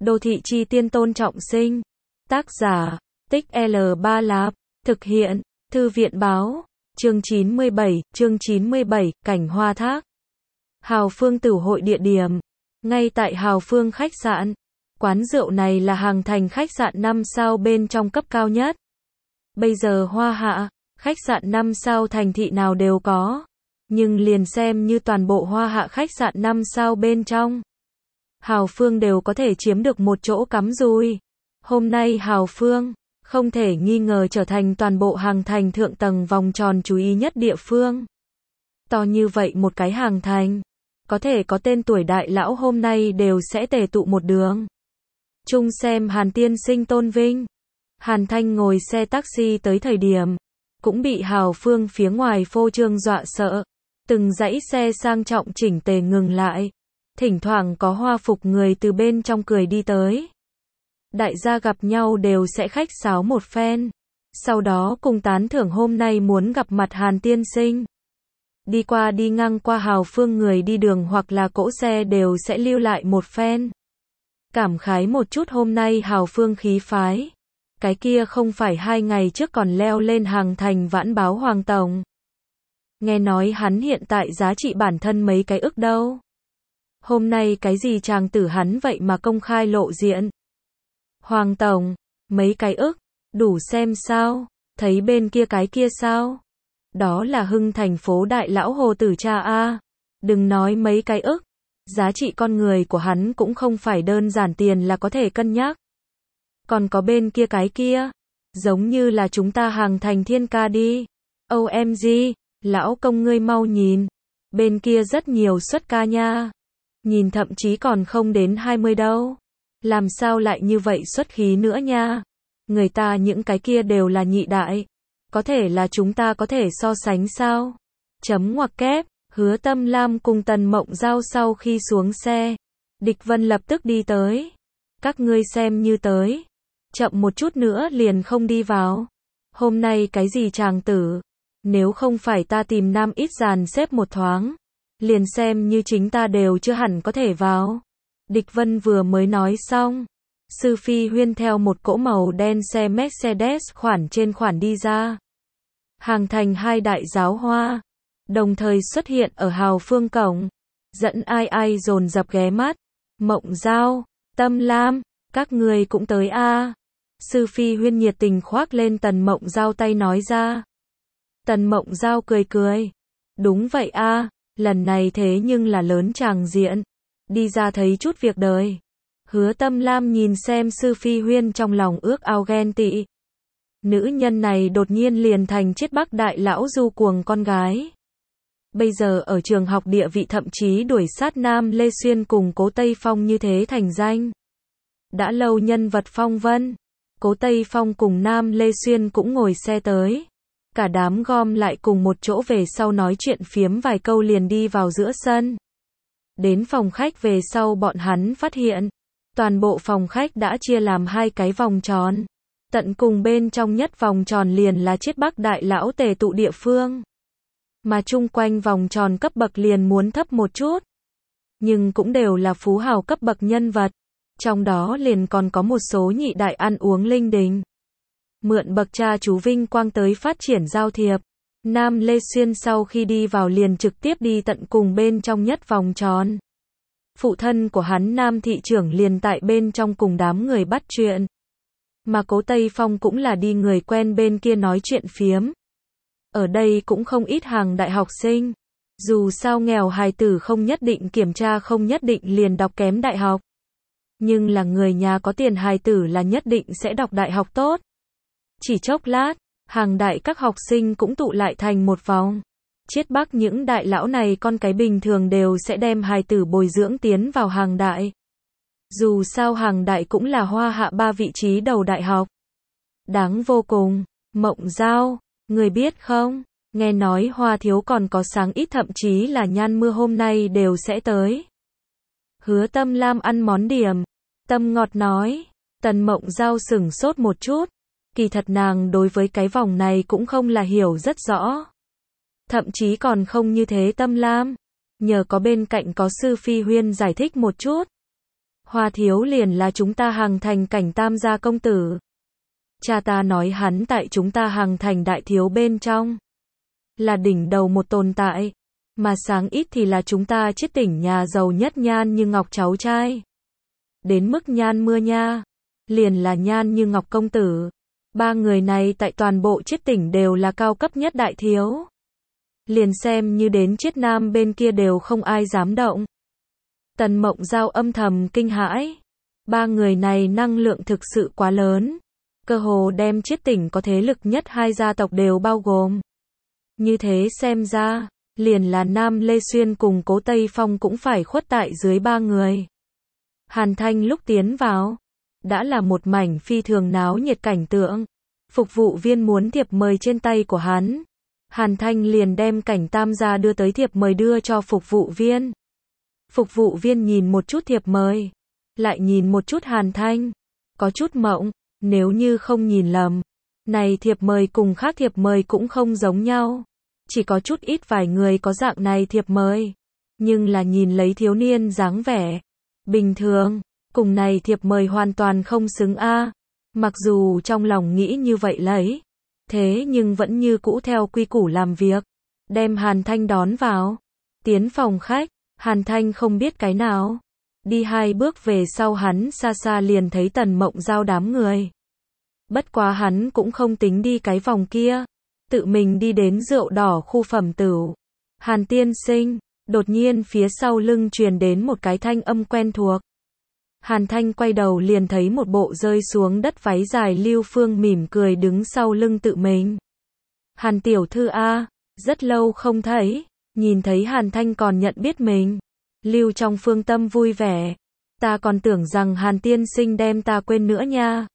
Đô thị chi tiên Tôn Trọng Sinh. Tác giả, Tích L3 Lạp. Thực hiện, Thư viện báo. Chương 97, Cảnh Hoa Thác. Hào Phương Tửu Hội địa điểm. Ngay tại Hào Phương khách sạn. Quán rượu này là hàng thành khách sạn 5 sao bên trong cấp cao nhất. Bây giờ Hoa Hạ, khách sạn 5 sao thành thị nào đều có. Nhưng liền xem như toàn bộ Hoa Hạ khách sạn 5 sao bên trong, Hào Phương đều có thể chiếm được một chỗ cắm rùi. Hôm nay Hào Phương, không thể nghi ngờ trở thành toàn bộ hàng thành thượng tầng vòng tròn chú ý nhất địa phương. To như vậy một cái hàng thành, có thể có tên tuổi đại lão hôm nay đều sẽ tề tụ một đường. Chung xem Hàn tiên sinh tôn vinh. Hàn Thanh ngồi xe taxi tới thời điểm, cũng bị Hào Phương phía ngoài phô trương dọa sợ. Từng dãy xe sang trọng chỉnh tề ngừng lại. Thỉnh thoảng có hoa phục người từ bên trong cười đi tới. Đại gia gặp nhau đều sẽ khách sáo một phen. Sau đó cùng tán thưởng hôm nay muốn gặp mặt Hàn tiên sinh. Đi qua đi ngang qua Hào Phương người đi đường hoặc là cỗ xe đều sẽ lưu lại một phen. Cảm khái một chút hôm nay Hào Phương khí phái. Cái kia không phải 2 ngày trước còn leo lên hàng thành vãn báo Hoàng Tổng. Nghe nói hắn hiện tại giá trị bản thân mấy cái ức đâu. Hôm nay cái gì chàng tử hắn vậy mà công khai lộ diện. Hoàng Tổng, mấy cái ức, đủ xem sao, thấy bên kia cái kia sao. Đó là Hưng thành phố đại lão Hồ Tử Cha a. Đừng nói mấy cái ức, giá trị con người của hắn cũng không phải đơn giản tiền là có thể cân nhắc. Còn có bên kia cái kia, giống như là chúng ta hàng thành Thiên Ca đi. OMG, lão công ngươi mau nhìn, bên kia rất nhiều xuất ca nha. Nhìn thậm chí còn không đến 20 đâu. Làm sao lại như vậy xuất khí nữa nha. Người ta những cái kia đều là nhị đại. Có thể là chúng ta có thể so sánh sao? Chấm ngoặc kép, Hứa Tâm Lam cùng Tần Mộng Giao sau khi xuống xe. Địch Vân lập tức đi tới. Các ngươi xem như tới. Chậm một chút nữa liền không đi vào. Hôm nay cái gì chàng tử? Nếu không phải ta tìm nam ít dàn xếp một thoáng. Liền xem như chính ta đều chưa hẳn có thể vào. Địch Vân vừa mới nói xong. Sư Phi Huyên theo một cỗ màu đen xe Mercedes khoản trên khoản đi ra. Hàng thành 2 đại giáo hoa. Đồng thời xuất hiện ở Hào Phương cổng. Dẫn ai dồn dập ghé mắt. Mộng Giao, Tâm Lam, các người cũng tới a. Sư Phi Huyên nhiệt tình khoác lên Tần Mộng Giao tay nói ra. Tần Mộng Giao cười cười. Đúng vậy a. Lần này thế nhưng là lớn tràng diện. Đi ra thấy chút việc đời. Hứa Tâm Lam nhìn xem Sư Phi Huyên trong lòng ước ao ghen tị. Nữ nhân này đột nhiên liền thành chiết bắc đại lão du cuồng con gái. Bây giờ ở trường học địa vị thậm chí đuổi sát Nam Lê Xuyên cùng Cố Tây Phong như thế thành danh. Đã lâu nhân vật phong vân. Cố Tây Phong cùng Nam Lê Xuyên cũng ngồi xe tới. Cả đám gom lại cùng một chỗ về sau nói chuyện phiếm vài câu liền đi vào giữa sân. Đến phòng khách về sau bọn hắn phát hiện. Toàn bộ phòng khách đã chia làm 2 cái vòng tròn. Tận cùng bên trong nhất vòng tròn liền là chiết bắc đại lão tề tụ địa phương. Mà chung quanh vòng tròn cấp bậc liền muốn thấp một chút. Nhưng cũng đều là phú hào cấp bậc nhân vật. Trong đó liền còn có một số nhị đại ăn uống linh đình. Mượn bậc cha chú vinh quang tới phát triển giao thiệp. Nam Lê Xuyên sau khi đi vào liền trực tiếp đi tận cùng bên trong nhất vòng tròn. Phụ thân của hắn Nam thị trưởng liền tại bên trong cùng đám người bắt chuyện. Mà Cố Tây Phong cũng là đi người quen bên kia nói chuyện phiếm. Ở đây cũng không ít hàng đại học sinh. Dù sao nghèo hài tử không nhất định kiểm tra không nhất định liền đọc kém đại học. Nhưng là người nhà có tiền hài tử là nhất định sẽ đọc đại học tốt. Chỉ chốc lát, hàng đại các học sinh cũng tụ lại thành một vòng. Chiết bắc những đại lão này con cái bình thường đều sẽ đem hài tử bồi dưỡng tiến vào hàng đại. Dù sao hàng đại cũng là Hoa Hạ 3 vị trí đầu đại học. Đáng vô cùng. Mộng Giao, người biết không? Nghe nói Hoa thiếu còn có sáng ít thậm chí là nhan mưa hôm nay đều sẽ tới. Hứa Tâm Lam ăn món điểm. Tâm ngọt nói. Tần Mộng Giao sửng sốt một chút. Kỳ thật nàng đối với cái vòng này cũng không là hiểu rất rõ. Thậm chí còn không như thế Tâm Lam. Nhờ có bên cạnh có Sư Phi Huyên giải thích một chút. Hoa thiếu liền là chúng ta Hằng Thành cảnh tam gia công tử. Cha ta nói hắn tại chúng ta Hằng Thành đại thiếu bên trong. Là đỉnh đầu một tồn tại. Mà sáng ít thì là chúng ta Chiết tỉnh nhà giàu nhất Nhan Như Ngọc cháu trai. Đến mức Nhan Mưa Nha. Liền là Nhan Như Ngọc công tử. Ba người này tại toàn bộ Chiết tỉnh đều là cao cấp nhất đại thiếu. Liền xem như đến Chiết Nam bên kia đều không ai dám động. Tần Mộng Giao âm thầm kinh hãi. Ba người này năng lượng thực sự quá lớn. Cơ hồ đem Chiết tỉnh có thế lực nhất hai gia tộc đều bao gồm. Như thế xem ra, liền là Nam Lê Xuyên cùng Cố Tây Phong cũng phải khuất tại dưới ba người. Hàn Thanh lúc tiến vào, đã là một mảnh phi thường náo nhiệt cảnh tượng. Phục vụ viên muốn thiệp mời trên tay của hắn. Hàn Thanh liền đem cảnh tam gia đưa tới thiệp mời đưa cho phục vụ viên. Phục vụ viên nhìn một chút thiệp mời, lại nhìn một chút Hàn Thanh, có chút mộng, nếu như không nhìn lầm, này thiệp mời cùng khác thiệp mời cũng không giống nhau, chỉ có chút ít vài người có dạng này thiệp mời, nhưng là nhìn lấy thiếu niên dáng vẻ bình thường, cùng này thiệp mời hoàn toàn không xứng a. Mặc dù trong lòng nghĩ như vậy lấy, thế nhưng vẫn như cũ theo quy củ làm việc, đem Hàn Thanh đón vào, tiến phòng khách. Hàn Thanh không biết cái nào. Đi hai bước về sau hắn xa xa liền thấy Tần Mộng Giao đám người. Bất quá hắn cũng không tính đi cái vòng kia. Tự mình đi đến rượu đỏ khu phẩm tửu. Hàn tiên sinh. Đột nhiên phía sau lưng truyền đến một cái thanh âm quen thuộc. Hàn Thanh quay đầu liền thấy một bộ rơi xuống đất váy dài Lưu Phương mỉm cười đứng sau lưng tự mình. Hàn tiểu thư a, rất lâu không thấy. Nhìn thấy Hàn Thanh còn nhận biết mình. Lưu trong Phương tâm vui vẻ. Ta còn tưởng rằng Hàn tiên sinh đem ta quên nữa nha.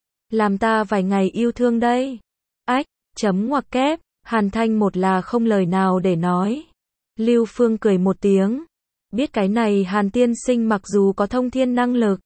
Làm ta vài ngày yêu thương đây. Ách, chấm ngoặc kép. Hàn Thanh một là không lời nào để nói. Lưu Phương cười một tiếng. Biết cái này Hàn tiên sinh mặc dù có thông thiên năng lực.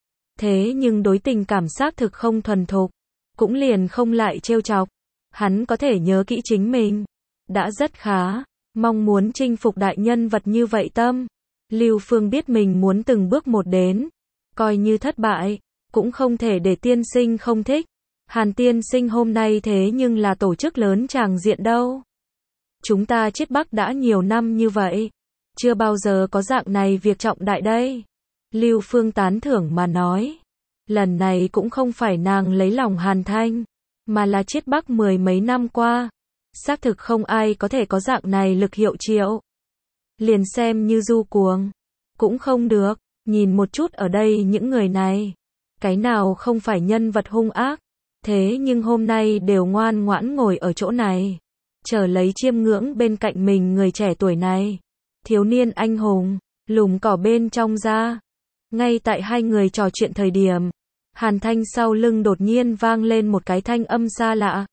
Thế nhưng đối tình cảm xác thực không thuần thục. Cũng liền không lại trêu chọc. Hắn có thể nhớ kỹ chính mình. Đã rất khá. Mong muốn chinh phục đại nhân vật như vậy tâm. Lưu Phương biết mình muốn từng bước một đến. Coi như thất bại, cũng không thể để tiên sinh không thích. Hàn tiên sinh hôm nay thế nhưng là tổ chức lớn tràng diện đâu. Chúng ta Chiết Bắc đã nhiều năm như vậy. Chưa bao giờ có dạng này việc trọng đại đây. Lưu Phương tán thưởng mà nói. Lần này cũng không phải nàng lấy lòng Hàn Thanh, mà là Chiết Bắc mười mấy năm qua. Xác thực không ai có thể có dạng này lực hiệu triệu. Liền xem như Du Cuồng. Cũng không được. Nhìn một chút ở đây những người này. Cái nào không phải nhân vật hung ác. Thế nhưng hôm nay đều ngoan ngoãn ngồi ở chỗ này. Chờ lấy chiêm ngưỡng bên cạnh mình người trẻ tuổi này. Thiếu niên anh hùng. Lùm cỏ bên trong ra. Ngay tại hai người trò chuyện thời điểm. Hàn Thanh sau lưng đột nhiên vang lên một cái thanh âm xa lạ.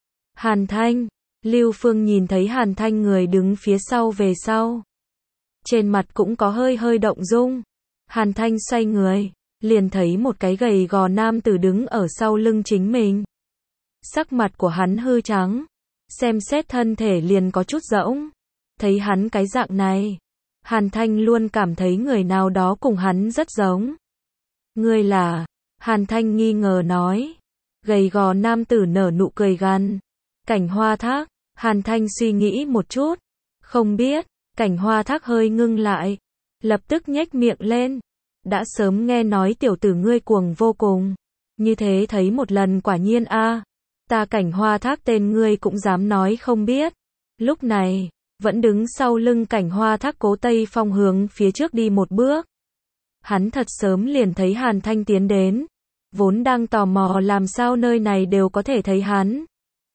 Hàn Thanh. Lưu Phương nhìn thấy Hàn Thanh người đứng phía sau về sau. Trên mặt cũng có hơi hơi động dung. Hàn Thanh xoay người, liền thấy một cái gầy gò nam tử đứng ở sau lưng chính mình. Sắc mặt của hắn hư trắng. Xem xét thân thể liền có chút rỗng. Thấy hắn cái dạng này. Hàn Thanh luôn cảm thấy người nào đó cùng hắn rất giống. Ngươi là? Hàn Thanh nghi ngờ nói. Gầy gò nam tử nở nụ cười gằn. Cảnh Hoa Thác. Hàn Thanh suy nghĩ một chút. Không biết. Cảnh Hoa Thác hơi ngưng lại. Lập tức nhếch miệng lên. Đã sớm nghe nói tiểu tử ngươi cuồng vô cùng. Như thế thấy một lần quả nhiên a. Ta Cảnh Hoa Thác tên ngươi cũng dám nói không biết. Lúc này, vẫn đứng sau lưng Cảnh Hoa Thác Cố Tây Phong hướng phía trước đi một bước. Hắn thật sớm liền thấy Hàn Thanh tiến đến. Vốn đang tò mò làm sao nơi này đều có thể thấy hắn.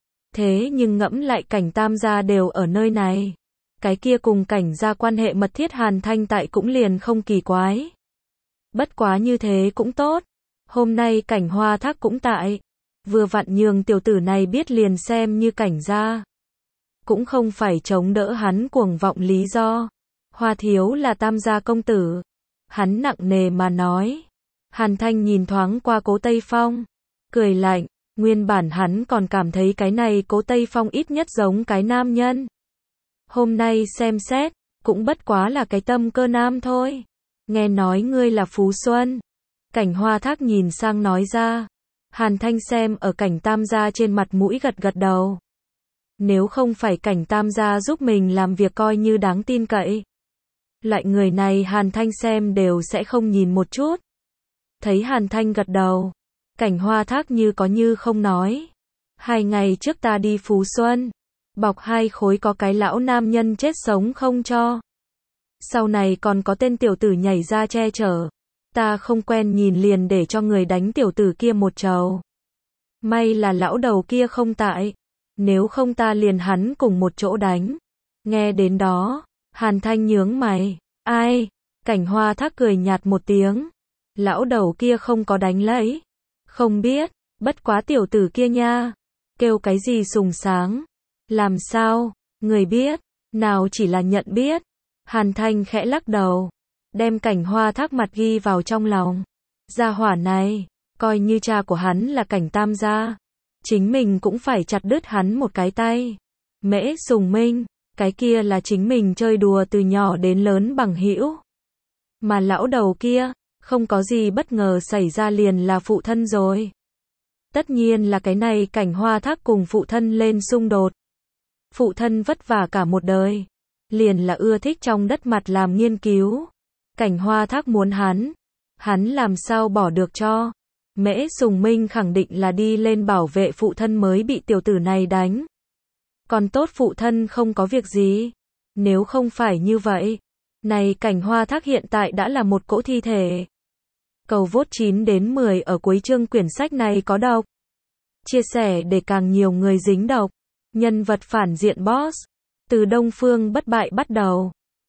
Thế nhưng ngẫm lại Cảnh tam gia đều ở nơi này. Cái kia cùng Cảnh gia quan hệ mật thiết Hàn Thanh tại cũng liền không kỳ quái. Bất quá như thế cũng tốt. Hôm nay Cảnh Hoa Thác cũng tại. Vừa vặn nhường tiểu tử này biết liền xem như Cảnh gia. Cũng không phải chống đỡ hắn cuồng vọng lý do. Hoa thiếu là tam gia công tử. Hắn nặng nề mà nói. Hàn Thanh nhìn thoáng qua Cố Tây Phong. Cười lạnh. Nguyên bản hắn còn cảm thấy cái này Cố Tây Phong ít nhất giống cái nam nhân. Hôm nay xem xét. Cũng bất quá là cái tâm cơ nam thôi. Nghe nói ngươi là Phú Xuân. Cảnh Hoa Thác nhìn sang nói ra. Hàn Thanh xem ở Cảnh Tam gia trên mặt mũi gật gật đầu. Nếu không phải Cảnh Tam gia giúp mình làm việc coi như đáng tin cậy. Loại người này Hàn Thanh xem đều sẽ không nhìn một chút. Thấy Hàn Thanh gật đầu, Cảnh Hoa Thác như có như không nói. 2 ngày trước ta đi Phú Xuân, bọc 2 khối có cái lão nam nhân chết sống không cho. Sau này còn có tên tiểu tử nhảy ra che chở. Ta không quen nhìn liền để cho người đánh tiểu tử kia một trầu. May là lão đầu kia không tại. Nếu không ta liền hắn cùng một chỗ đánh. Nghe đến đó, Hàn Thanh nhướng mày. Ai? Cảnh Hoa Thác cười nhạt một tiếng. Lão đầu kia không có đánh lấy. Không biết, bất quá tiểu tử kia nha. Kêu cái gì sùng sáng. Làm sao? Người biết. Nào chỉ là nhận biết. Hàn Thanh khẽ lắc đầu. Đem Cảnh Hoa Thác mặt ghi vào trong lòng. Gia hỏa này, coi như cha của hắn là Cảnh Tam gia. Chính mình cũng phải chặt đứt hắn một cái tay. Mễ Sùng Minh, cái kia là chính mình chơi đùa từ nhỏ đến lớn bằng hữu. Mà lão đầu kia, không có gì bất ngờ xảy ra liền là phụ thân rồi. Tất nhiên là cái này Cảnh Hoa Thác cùng phụ thân lên xung đột. Phụ thân vất vả cả một đời, liền là ưa thích trong đất mặt làm nghiên cứu. Cảnh Hoa Thác muốn hắn làm sao bỏ được cho. Mễ Sùng Minh khẳng định là đi lên bảo vệ phụ thân mới bị tiểu tử này đánh. Còn tốt phụ thân không có việc gì. Nếu không phải như vậy, này Cảnh Hoa Thác hiện tại đã là một cỗ thi thể. Cầu vote 9 đến 10 ở cuối chương quyển sách này có độc. Chia sẻ để càng nhiều người dính độc. Nhân vật phản diện boss. Từ Đông Phương bất bại bắt đầu.